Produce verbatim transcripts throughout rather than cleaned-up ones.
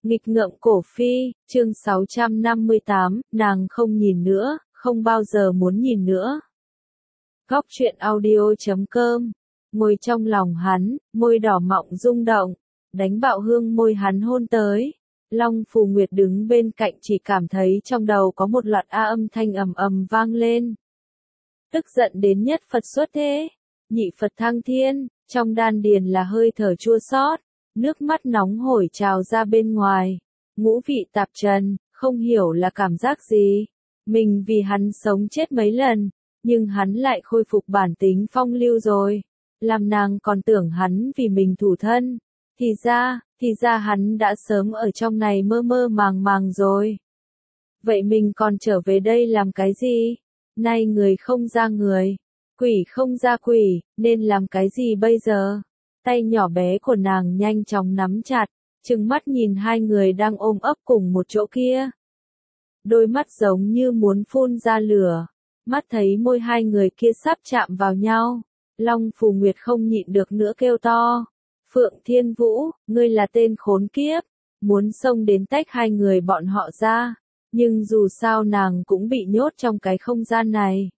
Nghịch ngợm cổ phi, chương sáu trăm năm mươi tám, nàng không nhìn nữa, không bao giờ muốn nhìn nữa. Góc truyện audio chấm com, ngồi trong lòng hắn, môi đỏ mọng rung động, đánh bạo hương môi hắn hôn tới. Long Phù Nguyệt đứng bên cạnh chỉ cảm thấy trong đầu có một loạt a âm thanh ầm ầm vang lên. Tức giận đến nhất Phật xuất thế, nhị Phật thăng thiên, trong đan điền là hơi thở chua xót, nước mắt nóng hổi trào ra bên ngoài, ngũ vị tạp trần, không hiểu là cảm giác gì. Mình vì hắn sống chết mấy lần, nhưng hắn lại khôi phục bản tính phong lưu rồi. Làm nàng còn tưởng hắn vì mình thủ thân, thì ra, thì ra hắn đã sớm ở trong này mơ mơ màng màng rồi. Vậy mình còn trở về đây làm cái gì? Nay người không ra người, quỷ không ra quỷ, nên làm cái gì bây giờ? Tay nhỏ bé của nàng nhanh chóng nắm chặt, trừng mắt nhìn hai người đang ôm ấp cùng một chỗ kia. Đôi mắt giống như muốn phun ra lửa, mắt thấy môi hai người kia sắp chạm vào nhau. Long Phù Nguyệt không nhịn được nữa kêu to. Phượng Thiên Vũ, ngươi là tên khốn kiếp, muốn xông đến tách hai người bọn họ ra, nhưng dù sao nàng cũng bị nhốt trong cái không gian này.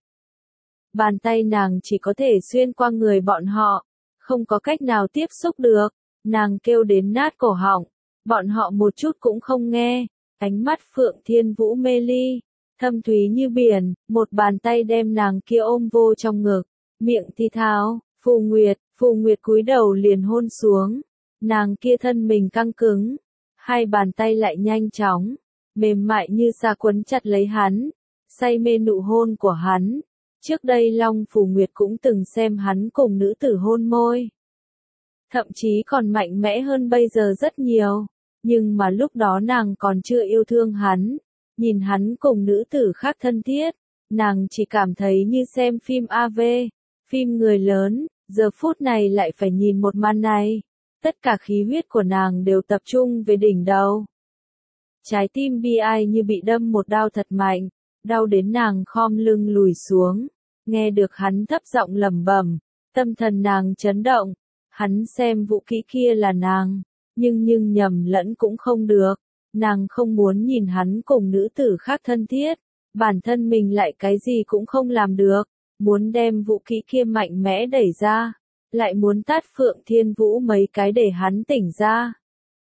Bàn tay nàng chỉ có thể xuyên qua người bọn họ, không có cách nào tiếp xúc được, nàng kêu đến nát cổ họng, bọn họ một chút cũng không nghe. Ánh mắt Phượng Thiên Vũ mê ly, thâm thúy như biển, một bàn tay đem nàng kia ôm vô trong ngực, miệng thì thào, Phù Nguyệt, Phù Nguyệt cúi đầu liền hôn xuống, nàng kia thân mình căng cứng, hai bàn tay lại nhanh chóng, mềm mại như sa quấn chặt lấy hắn, say mê nụ hôn của hắn. Trước đây Long Phù Nguyệt cũng từng xem hắn cùng nữ tử hôn môi, thậm chí còn mạnh mẽ hơn bây giờ rất nhiều. Nhưng mà lúc đó nàng còn chưa yêu thương hắn, nhìn hắn cùng nữ tử khác thân thiết, nàng chỉ cảm thấy như xem phim a vê, phim người lớn, giờ phút này lại phải nhìn một màn này. Tất cả khí huyết của nàng đều tập trung về đỉnh đầu. Trái tim bi ai như bị đâm một đao thật mạnh, đau đến nàng khom lưng lùi xuống, nghe được hắn thấp giọng lẩm bẩm, tâm thần nàng chấn động, hắn xem vũ khí kia là nàng. Nhưng nhưng nhầm lẫn cũng không được, nàng không muốn nhìn hắn cùng nữ tử khác thân thiết, bản thân mình lại cái gì cũng không làm được, muốn đem vũ khí kia mạnh mẽ đẩy ra, lại muốn tát Phượng Thiên Vũ mấy cái để hắn tỉnh ra.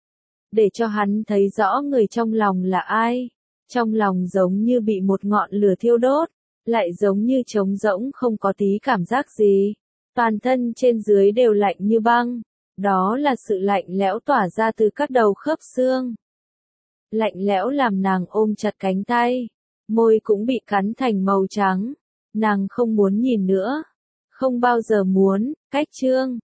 Để cho hắn thấy rõ người trong lòng là ai, trong lòng giống như bị một ngọn lửa thiêu đốt, lại giống như trống rỗng không có tí cảm giác gì, toàn thân trên dưới đều lạnh như băng. Đó là sự lạnh lẽo tỏa ra từ các đầu khớp xương. Lạnh lẽo làm nàng ôm chặt cánh tay, môi cũng bị cắn thành màu trắng. Nàng không muốn nhìn nữa, không bao giờ muốn. Cách chương